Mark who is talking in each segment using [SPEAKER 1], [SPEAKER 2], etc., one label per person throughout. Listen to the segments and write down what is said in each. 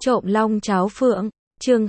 [SPEAKER 1] Trộm long cháo phượng, chương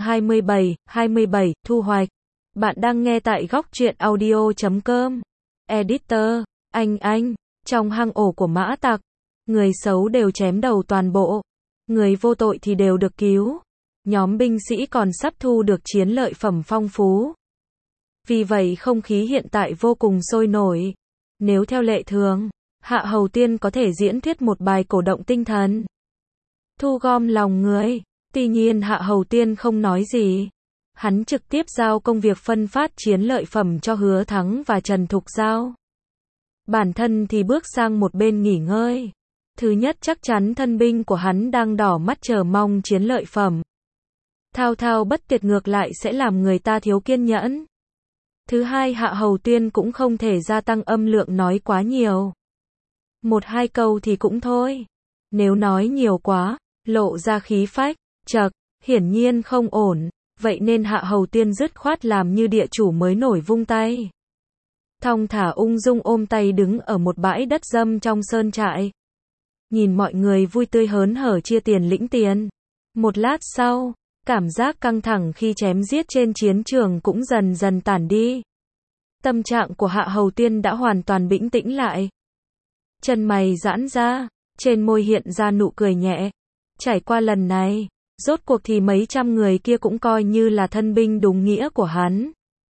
[SPEAKER 1] 27, thu hoạch. Bạn đang nghe tại góc truyện audio.com. Editor, anh, trong hang ổ của mã tặc, người xấu đều chém đầu toàn bộ, người vô tội thì đều được cứu. Nhóm binh sĩ còn sắp thu được chiến lợi phẩm phong phú. Vì vậy không khí hiện tại vô cùng sôi nổi. Nếu theo lệ thường, Hạ Hầu Tiên có thể diễn thuyết một bài cổ động tinh thần, thu gom lòng người. Tuy nhiên Hạ Hầu Tiên không nói gì. Hắn trực tiếp giao công việc phân phát chiến lợi phẩm cho Hứa Thắng và Trần Thục Giao. Bản thân thì bước sang một bên nghỉ ngơi. Thứ nhất, chắc chắn thân binh của hắn đang đỏ mắt chờ mong chiến lợi phẩm. Thao thao bất tuyệt ngược lại sẽ làm người ta thiếu kiên nhẫn. Thứ hai, Hạ Hầu Tiên cũng không thể gia tăng âm lượng nói quá nhiều. Một hai câu thì cũng thôi. Nếu nói nhiều quá, lộ ra khí phách, chậc, hiển nhiên không ổn. Vậy nên Hạ Hầu Tiên dứt khoát làm như địa chủ mới nổi vung tay. Thong thả ung dung ôm tay đứng ở một bãi đất râm trong sơn trại. Nhìn mọi người vui tươi hớn hở chia tiền lĩnh tiền. Một lát sau, cảm giác căng thẳng khi chém giết trên chiến trường cũng dần dần tản đi. Tâm trạng của Hạ Hầu Tiên đã hoàn toàn bình tĩnh lại. Chân mày giãn ra, trên môi hiện ra nụ cười nhẹ. Trải qua lần này, rốt cuộc thì mấy trăm người kia cũng coi như là thân binh đúng nghĩa của hắn.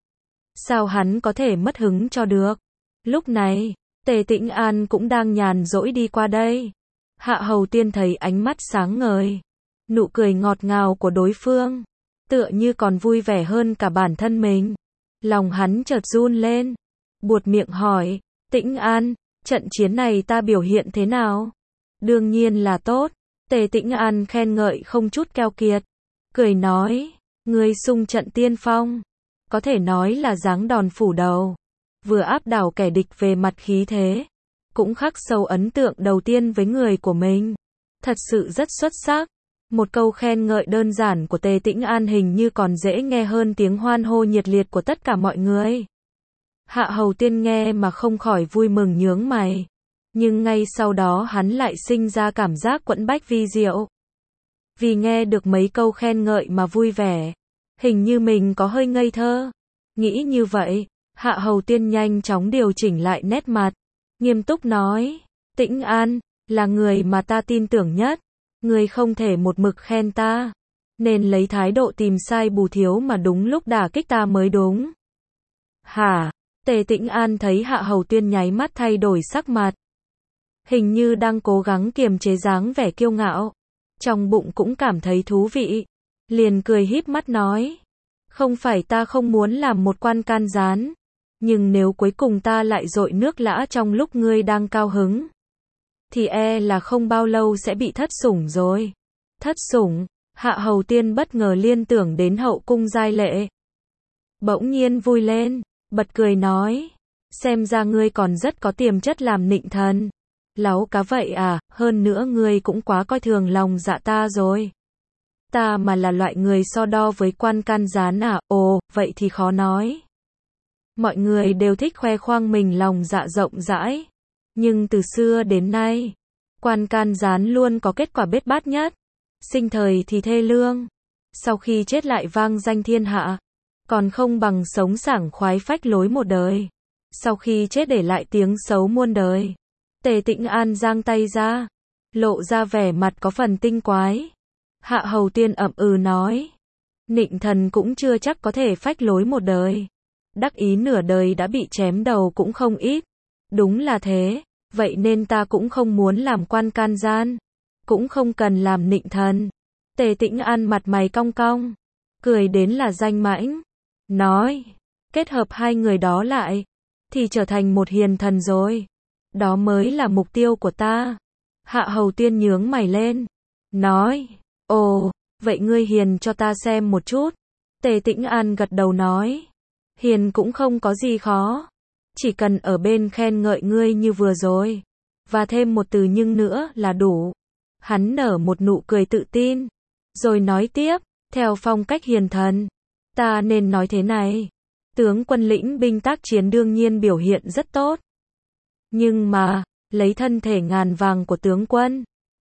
[SPEAKER 1] Sao hắn có thể mất hứng cho được? Lúc này, Tề Tĩnh An cũng đang nhàn rỗi đi qua đây. Hạ Hầu Tiên thấy ánh mắt sáng ngời, nụ cười ngọt ngào của đối phương, tựa như còn vui vẻ hơn cả bản thân mình. Lòng hắn chợt run lên, buột miệng hỏi, Tĩnh An, trận chiến này ta biểu hiện thế nào? Đương nhiên là tốt. Tề Tĩnh An khen ngợi không chút keo kiệt, cười nói, ngươi xung trận tiên phong, có thể nói là giáng đòn phủ đầu, vừa áp đảo kẻ địch về mặt khí thế, cũng khắc sâu ấn tượng đầu tiên với người của mình. Thật sự rất xuất sắc. Một câu khen ngợi đơn giản của Tề Tĩnh An hình như còn dễ nghe hơn tiếng hoan hô nhiệt liệt của tất cả mọi người. Hạ Hầu Tiên nghe mà không khỏi vui mừng nhướng mày. Nhưng ngay sau đó hắn lại sinh ra cảm giác quẫn bách vi diệu. Vì nghe được mấy câu khen ngợi mà vui vẻ. Hình như mình có hơi ngây thơ. Nghĩ như vậy, Hạ Hầu Tiên nhanh chóng điều chỉnh lại nét mặt. Nghiêm túc nói, Tĩnh An, là người mà ta tin tưởng nhất. Người không thể một mực khen ta. Nên lấy thái độ tìm sai bù thiếu mà đúng lúc đả kích ta mới đúng. Hả? Tề Tĩnh An thấy Hạ Hầu Tiên nháy mắt thay đổi sắc mặt. Hình như đang cố gắng kiềm chế dáng vẻ kiêu ngạo. Trong bụng cũng cảm thấy thú vị. Liền cười híp mắt nói. Không phải ta không muốn làm một quan can gián. Nhưng nếu cuối cùng ta lại dội nước lã trong lúc ngươi đang cao hứng, thì e là không bao lâu sẽ bị thất sủng rồi. Thất sủng? Hạ Hầu Tiên bất ngờ liên tưởng đến hậu cung giai lệ. Bỗng nhiên vui lên, bật cười nói. Xem ra ngươi còn rất có tiềm chất làm nịnh thần. Láu cá vậy à, hơn nữa ngươi cũng quá coi thường lòng dạ ta rồi. Ta mà là loại người so đo với quan can gián à, ồ, vậy thì khó nói. Mọi người đều thích khoe khoang mình lòng dạ rộng rãi. Nhưng từ xưa đến nay, quan can gián luôn có kết quả bết bát nhất. Sinh thời thì thê lương, sau khi chết lại vang danh thiên hạ. Còn không bằng sống sảng khoái phách lối một đời, sau khi chết để lại tiếng xấu muôn đời. Tề Tĩnh An giang tay ra, lộ ra vẻ mặt có phần tinh quái. Hạ Hầu Tiên ậm ừ nói, nịnh thần cũng chưa chắc có thể phách lối một đời. Đắc ý nửa đời đã bị chém đầu cũng không ít. Đúng là thế, vậy nên ta cũng không muốn làm quan can gian, cũng không cần làm nịnh thần. Tề Tĩnh An mặt mày cong cong, cười đến là danh mãnh, nói, kết hợp hai người đó lại, thì trở thành một hiền thần rồi. Đó mới là mục tiêu của ta. Hạ Hầu Tiên nhướng mày lên, nói, ồ, vậy ngươi hiền cho ta xem một chút. Tề Tĩnh An gật đầu nói, hiền cũng không có gì khó. Chỉ cần ở bên khen ngợi ngươi như vừa rồi, và thêm một từ nhưng nữa là đủ. Hắn nở một nụ cười tự tin, rồi nói tiếp, theo phong cách hiền thần, ta nên nói thế này. Tướng quân lĩnh binh tác chiến đương nhiên biểu hiện rất tốt. Nhưng mà, lấy thân thể ngàn vàng của tướng quân,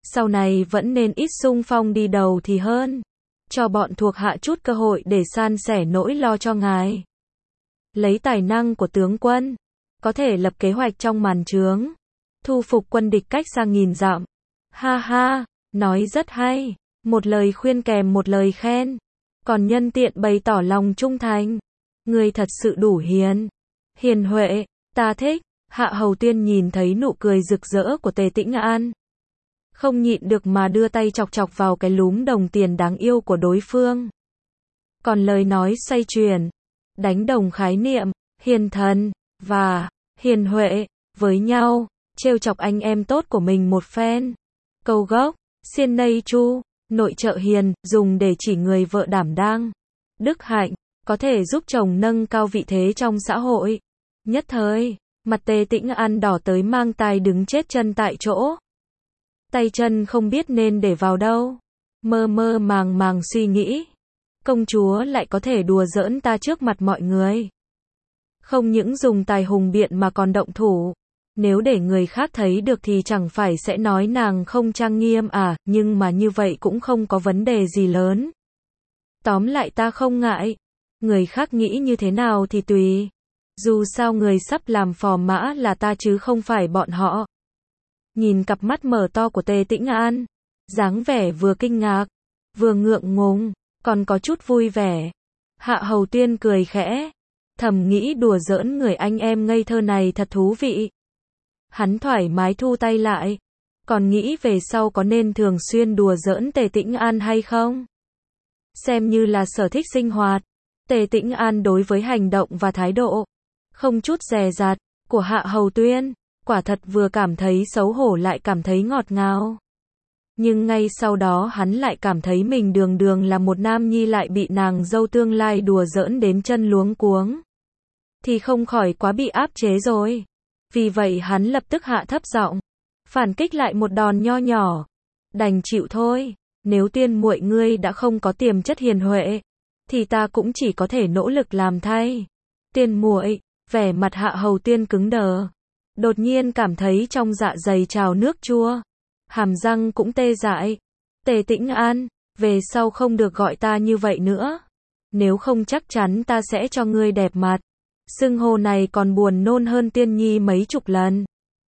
[SPEAKER 1] sau này vẫn nên ít xung phong đi đầu thì hơn. Cho bọn thuộc hạ chút cơ hội để san sẻ nỗi lo cho ngài. Lấy tài năng của tướng quân, có thể lập kế hoạch trong màn trướng, thu phục quân địch cách xa nghìn dặm. Ha ha, nói rất hay, một lời khuyên kèm một lời khen, còn nhân tiện bày tỏ lòng trung thành. Người thật sự đủ hiền huệ, ta thích. Hạ Hầu Tuyên nhìn thấy nụ cười rực rỡ của Tề Tĩnh An, không nhịn được mà đưa tay chọc chọc vào cái lúm đồng tiền đáng yêu của đối phương. Còn lời nói xoay chuyển, đánh đồng khái niệm, hiền thần, và hiền huệ, với nhau, trêu chọc anh em tốt của mình một phen. Câu gốc, xiên nây chu, nội trợ hiền, dùng để chỉ người vợ đảm đang, đức hạnh, có thể giúp chồng nâng cao vị thế trong xã hội. Nhất thời, mặt Tề Tĩnh An đỏ tới mang tai đứng chết chân tại chỗ. Tay chân không biết nên để vào đâu. Mơ mơ màng suy nghĩ. Công chúa lại có thể đùa giỡn ta trước mặt mọi người. Không những dùng tài hùng biện mà còn động thủ. Nếu để người khác thấy được thì chẳng phải sẽ nói nàng không trang nghiêm à, nhưng mà như vậy cũng không có vấn đề gì lớn. Tóm lại ta không ngại. Người khác nghĩ như thế nào thì tùy. Dù sao người sắp làm phò mã là ta chứ không phải bọn họ. Nhìn cặp mắt mở to của Tề Tĩnh An, dáng vẻ vừa kinh ngạc, vừa ngượng ngùng, còn có chút vui vẻ. Hạ Hầu Tuyên cười khẽ, thầm nghĩ đùa giỡn người anh em ngây thơ này thật thú vị. Hắn thoải mái thu tay lại, còn nghĩ về sau có nên thường xuyên đùa giỡn Tề Tĩnh An hay không? Xem như là sở thích sinh hoạt. Tề Tĩnh An đối với hành động và thái độ không chút dè dặt của Hạ Hầu Tuyên, quả thật vừa cảm thấy xấu hổ lại cảm thấy ngọt ngào. Nhưng ngay sau đó hắn lại cảm thấy mình đường đường là một nam nhi lại bị nàng dâu tương lai đùa giỡn đến chân luống cuống. Thì không khỏi quá bị áp chế rồi. Vì vậy hắn lập tức hạ thấp giọng, phản kích lại một đòn nho nhỏ. Đành chịu thôi, nếu Tiên muội ngươi đã không có tiềm chất hiền huệ, thì ta cũng chỉ có thể nỗ lực làm thay. Tiên muội, vẻ mặt Hạ Hầu Tuyên cứng đờ. Đột nhiên cảm thấy trong dạ dày trào nước chua. Hàm răng cũng tê dại. Tề Tĩnh An, về sau không được gọi ta như vậy nữa. Nếu không chắc chắn ta sẽ cho ngươi đẹp mặt. Xưng hô này còn buồn nôn hơn Tiên Nhi mấy chục lần.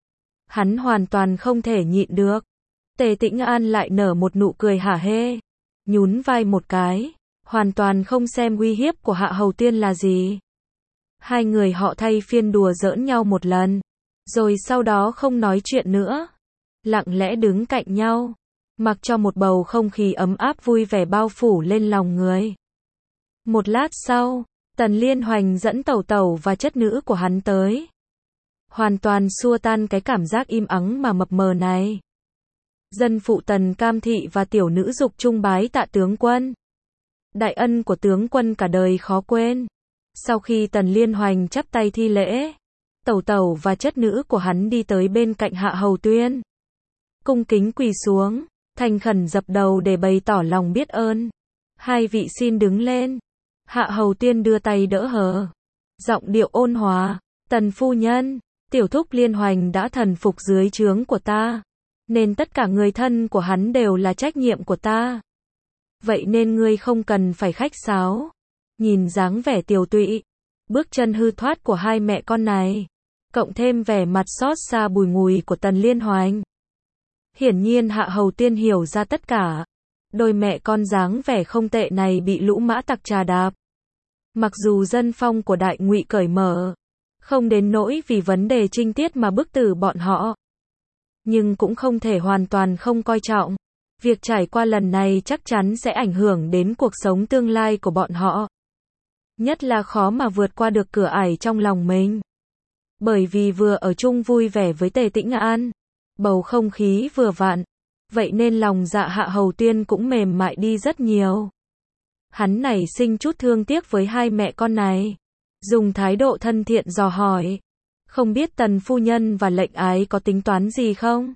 [SPEAKER 1] Hắn hoàn toàn không thể nhịn được. Tề Tĩnh An lại nở một nụ cười hả hê. Nhún vai một cái. Hoàn toàn không xem uy hiếp của Hạ Hầu Tuyên là gì. Hai người họ thay phiên đùa giỡn nhau một lần. Rồi sau đó không nói chuyện nữa. Lặng lẽ đứng cạnh nhau. Mặc cho một bầu không khí ấm áp vui vẻ bao phủ lên lòng người. Một lát sau, Tần Liên Hoành dẫn tẩu tẩu và chất nữ của hắn tới. Hoàn toàn xua tan cái cảm giác im ắng mà mập mờ này. Dân phụ Tần Cam Thị và tiểu nữ dục trung bái tạ tướng quân. Đại ân của tướng quân cả đời khó quên. Sau khi Tần Liên Hoành chắp tay thi lễ, tẩu tẩu và chất nữ của hắn đi tới bên cạnh Hạ Hầu Tuyên. Cung kính quỳ xuống, thành khẩn dập đầu để bày tỏ lòng biết ơn. Hai vị xin đứng lên. Hạ Hầu Tuyên đưa tay đỡ hờ. Giọng điệu ôn hòa, Tần phu nhân, tiểu thúc Liên Hoành đã thần phục dưới trướng của ta. Nên tất cả người thân của hắn đều là trách nhiệm của ta. Vậy nên ngươi không cần phải khách sáo. Nhìn dáng vẻ tiều tụy, bước chân hư thoát của hai mẹ con này, cộng thêm vẻ mặt xót xa bùi ngùi của Tần Liên Hoành. Hiển nhiên Hạ Hầu Tuyên hiểu ra tất cả. Đôi mẹ con dáng vẻ không tệ này bị lũ mã tặc trà đạp. Mặc dù dân phong của Đại Ngụy cởi mở, không đến nỗi vì vấn đề trinh tiết mà bức tử bọn họ. Nhưng cũng không thể hoàn toàn không coi trọng. Việc trải qua lần này chắc chắn sẽ ảnh hưởng đến cuộc sống tương lai của bọn họ. Nhất là khó mà vượt qua được cửa ải trong lòng mình. Bởi vì vừa ở chung vui vẻ với Tề Tĩnh An, bầu không khí vừa vặn, vậy nên lòng dạ Hạ Hầu Tuyên cũng mềm mại đi rất nhiều. Hắn nảy sinh chút thương tiếc với hai mẹ con này, dùng thái độ thân thiện dò hỏi, không biết Tần phu nhân và lệnh ái có tính toán gì không?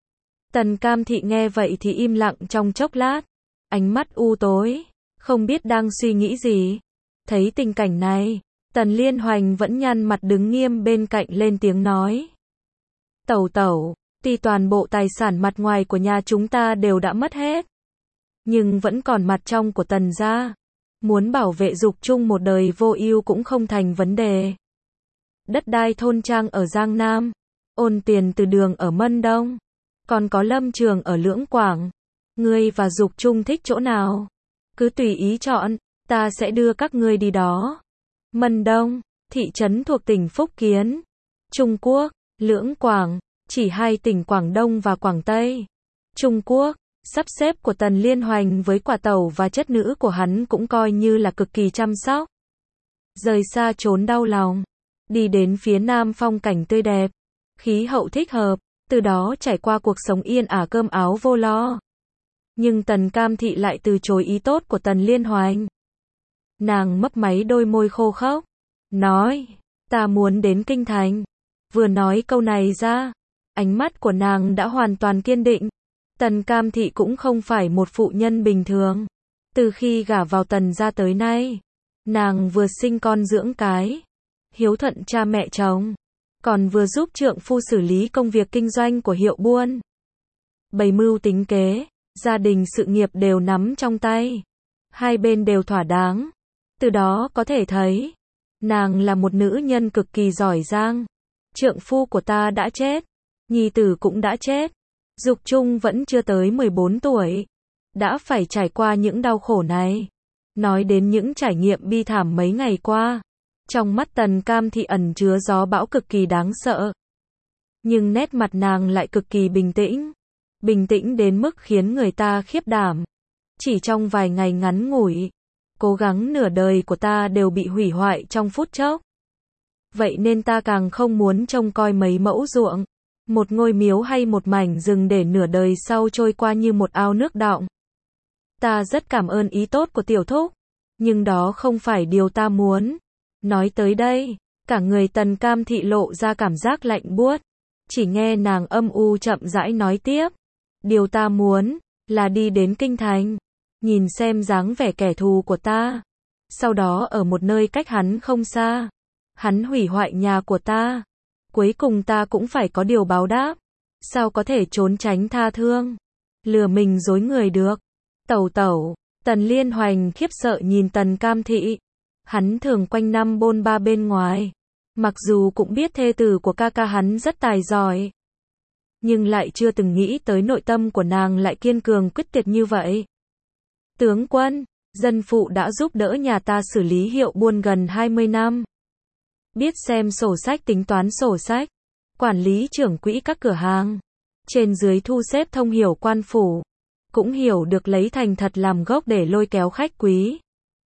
[SPEAKER 1] Tần Cam Thị nghe vậy thì im lặng trong chốc lát, ánh mắt u tối, không biết đang suy nghĩ gì. Thấy tình cảnh này, Tần Liên Hoành vẫn nhăn mặt đứng nghiêm bên cạnh lên tiếng nói. Tẩu tẩu, Tuy toàn bộ tài sản mặt ngoài của nhà chúng ta đều đã mất hết, nhưng vẫn còn mặt trong của Tần gia. Muốn bảo vệ Dục Trung một đời vô ưu cũng không thành vấn đề. Đất đai thôn trang ở Giang Nam, ôn tiền từ đường ở Mân Đông, còn có lâm trường ở Lưỡng Quảng. Ngươi và Dục Trung thích chỗ nào? Cứ tùy ý chọn, ta sẽ đưa các ngươi đi đó. Mân Đông, thị trấn thuộc tỉnh Phúc Kiến, Trung Quốc. Lưỡng Quảng, chỉ hai tỉnh Quảng Đông và Quảng Tây, Trung Quốc. Sắp xếp của Tần Liên Hoành với quả tẩu và chất nữ của hắn cũng coi như là cực kỳ chăm sóc. Rời xa chốn đau lòng, đi đến phía nam phong cảnh tươi đẹp, khí hậu thích hợp, từ đó trải qua cuộc sống yên ả cơm áo vô lo. Nhưng Tần Cam Thị lại từ chối ý tốt của Tần Liên Hoành. Nàng mấp máy đôi môi khô khốc, nói, ta muốn đến Kinh Thành. Vừa nói câu này ra, ánh mắt của nàng đã hoàn toàn kiên định. Tần Cam Thị cũng không phải một phụ nhân bình thường. Từ khi gả vào Tần gia tới nay, nàng vừa sinh con dưỡng cái, hiếu thuận cha mẹ chồng, còn vừa giúp trượng phu xử lý công việc kinh doanh của hiệu buôn. Bày mưu tính kế, gia đình sự nghiệp đều nắm trong tay. Hai bên đều thỏa đáng. Từ đó có thể thấy, nàng là một nữ nhân cực kỳ giỏi giang. Trượng phu của ta đã chết, nhi tử cũng đã chết. Dục Trung vẫn chưa tới 14 tuổi, đã phải trải qua những đau khổ này. Nói đến những trải nghiệm bi thảm mấy ngày qua, trong mắt Tần Cam Thị ẩn chứa gió bão cực kỳ đáng sợ. Nhưng nét mặt nàng lại cực kỳ bình tĩnh đến mức khiến người ta khiếp đảm. Chỉ trong vài ngày ngắn ngủi, cố gắng nửa đời của ta đều bị hủy hoại trong phút chốc. Vậy nên ta càng không muốn trông coi mấy mẫu ruộng, một ngôi miếu hay một mảnh rừng để nửa đời sau trôi qua như một ao nước đọng. Ta rất cảm ơn ý tốt của tiểu thúc, nhưng đó không phải điều ta muốn. Nói tới đây, cả người Tần Cam Thị lộ ra cảm giác lạnh buốt. Chỉ nghe nàng âm u chậm rãi nói tiếp. Điều ta muốn, là đi đến Kinh Thành, nhìn xem dáng vẻ kẻ thù của ta. Sau đó ở một nơi cách hắn không xa, hắn hủy hoại nhà của ta. Cuối cùng ta cũng phải có điều báo đáp. Sao có thể trốn tránh tha thương, lừa mình dối người được. Tẩu tẩu, Tần Liên Hoành khiếp sợ nhìn Tần Cam Thị. Hắn thường quanh năm bôn ba bên ngoài, mặc dù cũng biết thê tử của ca ca hắn rất tài giỏi, nhưng lại chưa từng nghĩ tới nội tâm của nàng lại kiên cường quyết tuyệt như vậy. Tướng quân, dân phụ đã giúp đỡ nhà ta xử lý hiệu buôn gần 20 năm. Biết xem sổ sách tính toán sổ sách, quản lý trưởng quỹ các cửa hàng, trên dưới thu xếp thông hiểu quan phủ, cũng hiểu được lấy thành thật làm gốc để lôi kéo khách quý.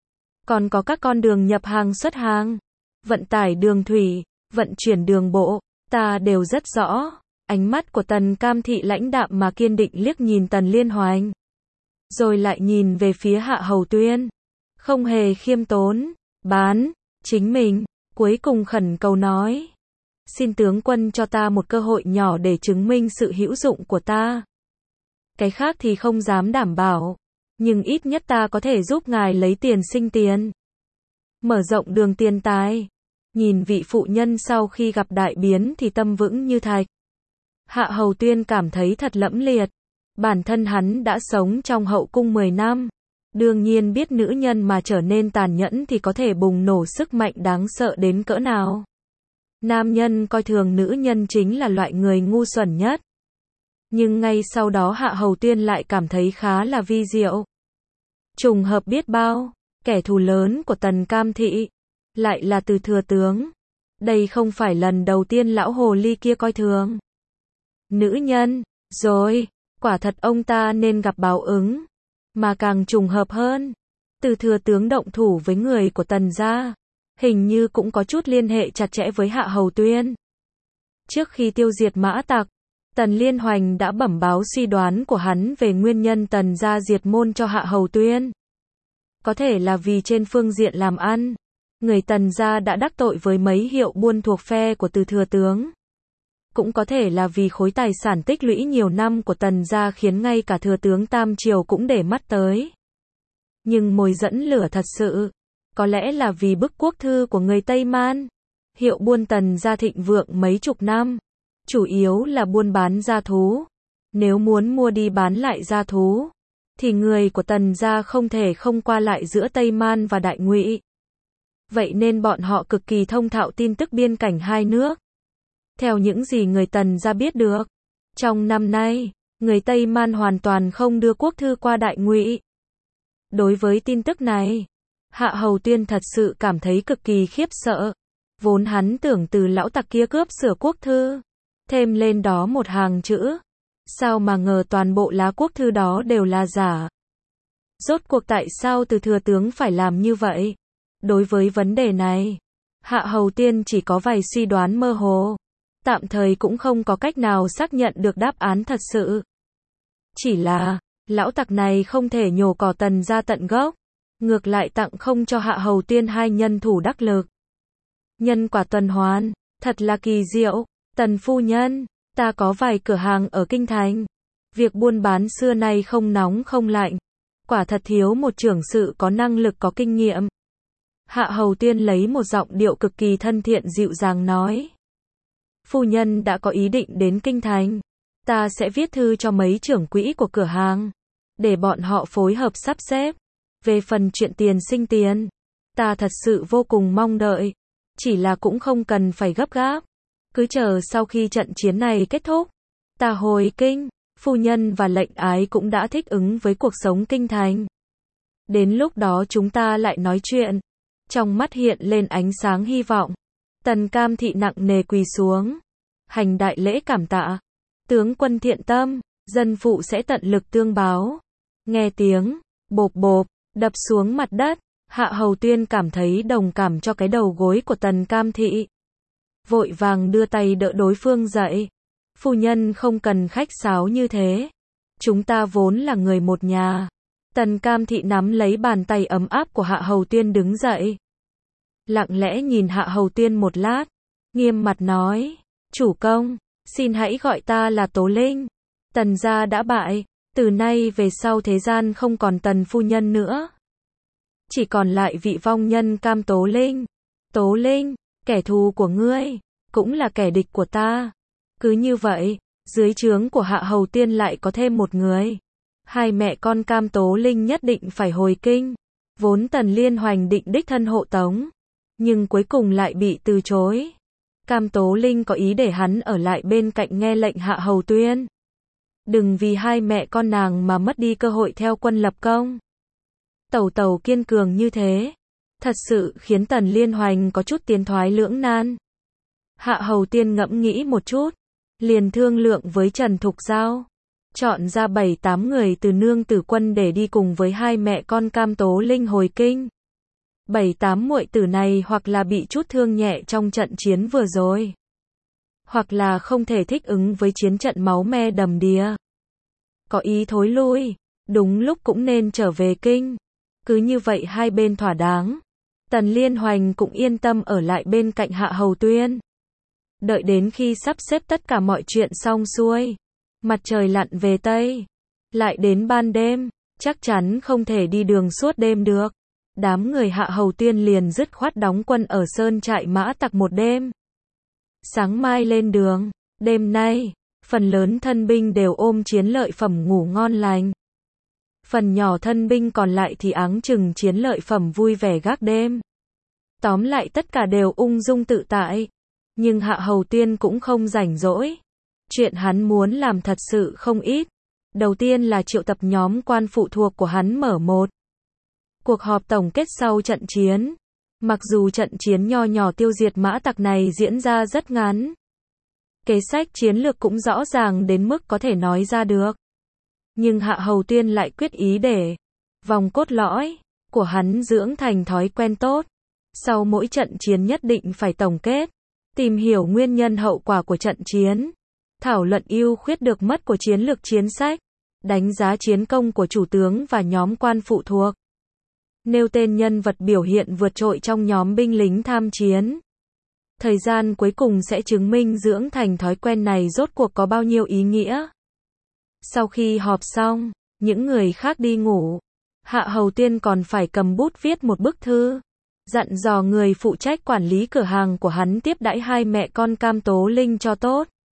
[SPEAKER 1] Còn có các con đường nhập hàng xuất hàng, vận tải đường thủy, vận chuyển đường bộ, ta đều rất rõ. Ánh mắt của Tần Cam Thị lãnh đạm mà kiên định liếc nhìn Tần Liên Hoành, rồi lại nhìn về phía Hạ Hầu Tuyên, không hề khiêm tốn, bán chính mình, cuối cùng khẩn cầu nói: xin tướng quân cho ta một cơ hội nhỏ để chứng minh sự hữu dụng của ta. Cái khác thì không dám đảm bảo, nhưng ít nhất ta có thể giúp ngài lấy tiền sinh tiền, mở rộng đường tiền tài. Nhìn vị phụ nhân sau khi gặp đại biến thì tâm vững như thạch. Hạ Hầu Tuyên cảm thấy thật lẫm liệt. Bản thân hắn đã sống trong hậu cung 10 năm. Đương nhiên biết nữ nhân mà trở nên tàn nhẫn thì có thể bùng nổ sức mạnh đáng sợ đến cỡ nào. Nam nhân coi thường nữ nhân chính là loại người ngu xuẩn nhất. Nhưng ngay sau đó Hạ Hầu Tuyên lại cảm thấy khá là vi diệu. Trùng hợp biết bao, kẻ thù lớn của Tần Cam Thị lại là Từ Thừa Tướng. Đây không phải lần đầu tiên lão hồ ly kia coi thường nữ nhân, rồi, quả thật ông ta nên gặp báo ứng. Mà càng trùng hợp hơn, Từ Thừa Tướng động thủ với người của Tần gia, hình như cũng có chút liên hệ chặt chẽ với Hạ Hầu Tuyên. Trước khi tiêu diệt Mã Tặc, Tần Liên Hoành đã bẩm báo suy đoán của hắn về nguyên nhân Tần gia diệt môn cho Hạ Hầu Tuyên. Có thể là vì trên phương diện làm ăn, người Tần gia đã đắc tội với mấy hiệu buôn thuộc phe của Từ Thừa Tướng. Cũng có thể là vì khối tài sản tích lũy nhiều năm của Tần gia khiến ngay cả Thừa Tướng Tam Triều cũng để mắt tới. Nhưng mồi dẫn lửa thật sự, có lẽ là vì bức quốc thư của người Tây Man. Hiệu buôn Tần gia thịnh vượng mấy chục năm, chủ yếu là buôn bán gia thú. Nếu muốn mua đi bán lại gia thú, thì người của Tần gia không thể không qua lại giữa Tây Man và Đại Ngụy. Vậy nên bọn họ cực kỳ thông thạo tin tức biên cảnh hai nước. Theo những gì người Tần gia biết được, trong năm nay, người Tây Man hoàn toàn không đưa quốc thư qua Đại Ngụy. Đối với tin tức này, Hạ Hầu Tuyên thật sự cảm thấy cực kỳ khiếp sợ. Vốn hắn tưởng từ lão tặc kia cướp sửa quốc thư, thêm lên đó một hàng chữ. Sao mà ngờ toàn bộ lá quốc thư đó đều là giả. Rốt cuộc tại sao từ thừa tướng phải làm như vậy? Đối với vấn đề này, Hạ Hầu Tiên chỉ có vài suy đoán mơ hồ. Tạm thời cũng không có cách nào xác nhận được đáp án thật sự. Chỉ là, lão tặc này không thể nhổ cỏ Tần ra tận gốc. Ngược lại tặng không cho Hạ Hầu Tiên hai nhân thủ đắc lực. Nhân quả tuần hoàn, thật là kỳ diệu. Tần phu nhân, ta có vài cửa hàng ở Kinh Thành. Việc buôn bán xưa nay không nóng không lạnh. Quả thật thiếu một trưởng sự có năng lực có kinh nghiệm. Hạ Hầu Tiên lấy một giọng điệu cực kỳ thân thiện dịu dàng nói. Phu nhân đã có ý định đến Kinh Thành. Ta sẽ viết thư cho mấy trưởng quỹ của cửa hàng, để bọn họ phối hợp sắp xếp. Về phần chuyện tiền sinh tiền, ta thật sự vô cùng mong đợi. Chỉ là cũng không cần phải gấp gáp. Cứ chờ sau khi trận chiến này kết thúc, ta hồi kinh, phu nhân và lệnh ái cũng đã thích ứng với cuộc sống kinh thành. Đến lúc đó chúng ta lại nói chuyện. Trong mắt hiện lên ánh sáng hy vọng. Tần Cam Thị nặng nề quỳ xuống, hành đại lễ cảm tạ. Tướng quân thiện tâm, dân phụ sẽ tận lực tương báo. Nghe tiếng bộp bộp đập xuống mặt đất, Hạ Hầu Tuyên cảm thấy đồng cảm cho cái đầu gối của Tần Cam Thị. Vội vàng đưa tay đỡ đối phương dậy. Phu nhân không cần khách sáo như thế. Chúng ta vốn là người một nhà. Tần Cam Thị nắm lấy bàn tay ấm áp của Hạ Hầu Tuyên đứng dậy. Lặng lẽ nhìn Hạ Hầu Tuyên một lát. Nghiêm mặt nói. Chủ công, xin hãy gọi ta là Tố Linh. Tần gia đã bại. Từ nay về sau thế gian không còn Tần phu nhân nữa. Chỉ còn lại vị vong nhân Cam Tố Linh. Tố Linh, kẻ thù của ngươi, cũng là kẻ địch của ta. Cứ như vậy, dưới trướng của Hạ Hầu Tiên lại có thêm một người. Hai mẹ con Cam Tố Linh nhất định phải hồi kinh. Vốn Tần Liên Hoành định đích thân hộ tống, nhưng cuối cùng lại bị từ chối. Cam Tố Linh có ý để hắn ở lại bên cạnh nghe lệnh Hạ Hầu Tuyên. Đừng vì hai mẹ con nàng mà mất đi cơ hội theo quân lập công. Tẩu tẩu kiên cường như thế, thật sự khiến Tần Liên Hoành có chút tiến thoái lưỡng nan. Hạ Hầu Tiên ngẫm nghĩ một chút, liền thương lượng với Trần Thục Giao, chọn ra 7-8 người từ nương tử quân để đi cùng với hai mẹ con Cam Tố Linh hồi kinh. 7-8 muội tử này hoặc là bị chút thương nhẹ trong trận chiến vừa rồi, hoặc là không thể thích ứng với chiến trận máu me đầm đìa, có ý thối lui, đúng lúc cũng nên trở về kinh. Cứ như vậy hai bên thỏa đáng. Tần Liên Hoành cũng yên tâm ở lại bên cạnh Hạ Hầu Tuyên. Đợi đến khi sắp xếp tất cả mọi chuyện xong xuôi, mặt trời lặn về Tây, lại đến ban đêm, chắc chắn không thể đi đường suốt đêm được. Đám người Hạ Hầu Tuyên liền dứt khoát đóng quân ở sơn trại Mã Tặc một đêm. Sáng mai lên đường, đêm nay, phần lớn thân binh đều ôm chiến lợi phẩm ngủ ngon lành. Phần nhỏ thân binh còn lại thì áng chừng chiến lợi phẩm vui vẻ gác đêm. Tóm lại tất cả đều ung dung tự tại. Nhưng Hạ Hầu Tuyên cũng không rảnh rỗi. Chuyện hắn muốn làm thật sự không ít. Đầu tiên là triệu tập nhóm quan phụ thuộc của hắn mở một cuộc họp tổng kết sau trận chiến. Mặc dù trận chiến nho nhỏ tiêu diệt Mã Tặc này diễn ra rất ngắn, kế sách chiến lược cũng rõ ràng đến mức có thể nói ra được. Nhưng Hạ Hầu Tuyên lại quyết ý để vòng cốt lõi của hắn dưỡng thành thói quen tốt. Sau mỗi trận chiến nhất định phải tổng kết, tìm hiểu nguyên nhân hậu quả của trận chiến, thảo luận ưu khuyết được mất của chiến lược chiến sách, đánh giá chiến công của chủ tướng và nhóm quan phụ thuộc, nêu tên nhân vật biểu hiện vượt trội trong nhóm binh lính tham chiến. Thời gian cuối cùng sẽ chứng minh dưỡng thành thói quen này rốt cuộc có bao nhiêu ý nghĩa. Sau khi họp xong, những người khác đi ngủ, Hạ Hầu Tiên còn phải cầm bút viết một bức thư, dặn dò người phụ trách quản lý cửa hàng của hắn tiếp đãi hai mẹ con Cam Tố Linh cho tốt.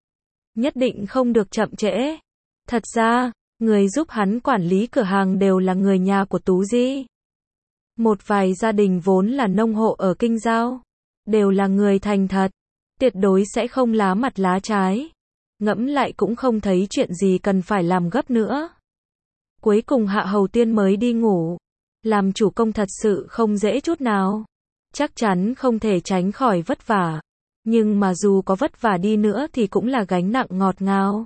[SPEAKER 1] nhất định không được chậm trễ. Thật ra, người giúp hắn quản lý cửa hàng đều là người nhà của Tú Di. Một vài gia đình vốn là nông hộ ở Kinh Giao, đều là người thành thật, tuyệt đối sẽ không lá mặt lá trái. Ngẫm lại cũng không thấy chuyện gì cần phải làm gấp nữa. Cuối cùng Hạ Hầu Tiên mới đi ngủ. Làm chủ công thật sự không dễ chút nào. Chắc chắn không thể tránh khỏi vất vả. Nhưng mà dù có vất vả đi nữa thì cũng là gánh nặng ngọt ngào.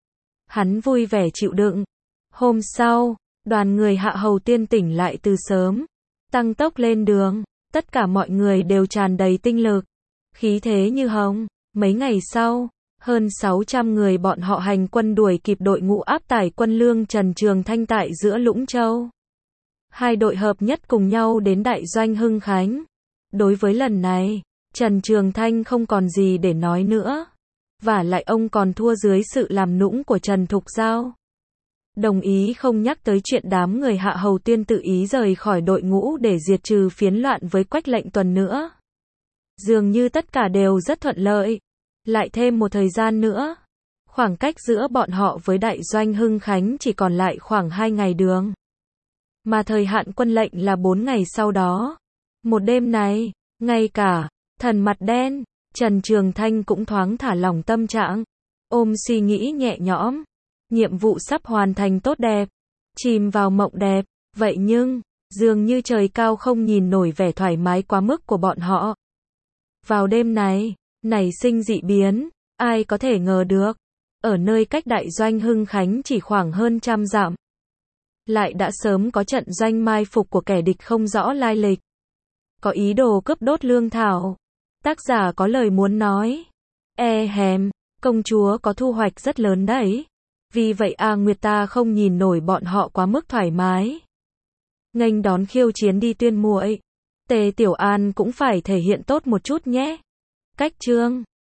[SPEAKER 1] Hắn vui vẻ chịu đựng. Hôm sau, đoàn người Hạ Hầu Tiên tỉnh lại từ sớm, tăng tốc lên đường. Tất cả mọi người đều tràn đầy tinh lực, khí thế như hồng. Mấy ngày sau, hơn 600 người bọn họ hành quân đuổi kịp đội ngũ áp tải quân lương Trần Trường Thanh tại giữa Lũng Châu. Hai đội hợp nhất cùng nhau đến đại doanh Hưng Khánh. Đối với lần này, Trần Trường Thanh không còn gì để nói nữa. Vả lại ông còn thua dưới sự làm nũng của Trần Thục Giao. Đồng ý không nhắc tới chuyện đám người Hạ Hầu Tiên tự ý rời khỏi đội ngũ để diệt trừ phiến loạn với Quách Lệnh Tuần nữa. Dường như tất cả đều rất thuận lợi. Lại thêm một thời gian nữa, khoảng cách giữa bọn họ với đại doanh Hưng Khánh chỉ còn lại khoảng 2 ngày đường. Mà thời hạn quân lệnh là 4 ngày sau đó. Một đêm này, ngay cả thần mặt đen, Trần Trường Thanh cũng thoáng thả lỏng tâm trạng, ôm suy nghĩ nhẹ nhõm. Nhiệm vụ sắp hoàn thành tốt đẹp, chìm vào mộng đẹp. Vậy nhưng, dường như trời cao không nhìn nổi vẻ thoải mái quá mức của bọn họ. Vào đêm này, nảy sinh dị biến, ai có thể ngờ được. Ở nơi cách đại doanh Hưng Khánh chỉ khoảng hơn 100 dặm, lại đã sớm có trận doanh mai phục của kẻ địch không rõ lai lịch. Có ý đồ cướp đốt lương thảo. Tác giả có lời muốn nói. Hèm, công chúa có thu hoạch rất lớn đấy. Vì vậy A Nguyệt ta không nhìn nổi bọn họ quá mức thoải mái. Nghênh đón khiêu chiến đi Tuyên Muội. Tề Tiểu An cũng phải thể hiện tốt một chút nhé. Cách chương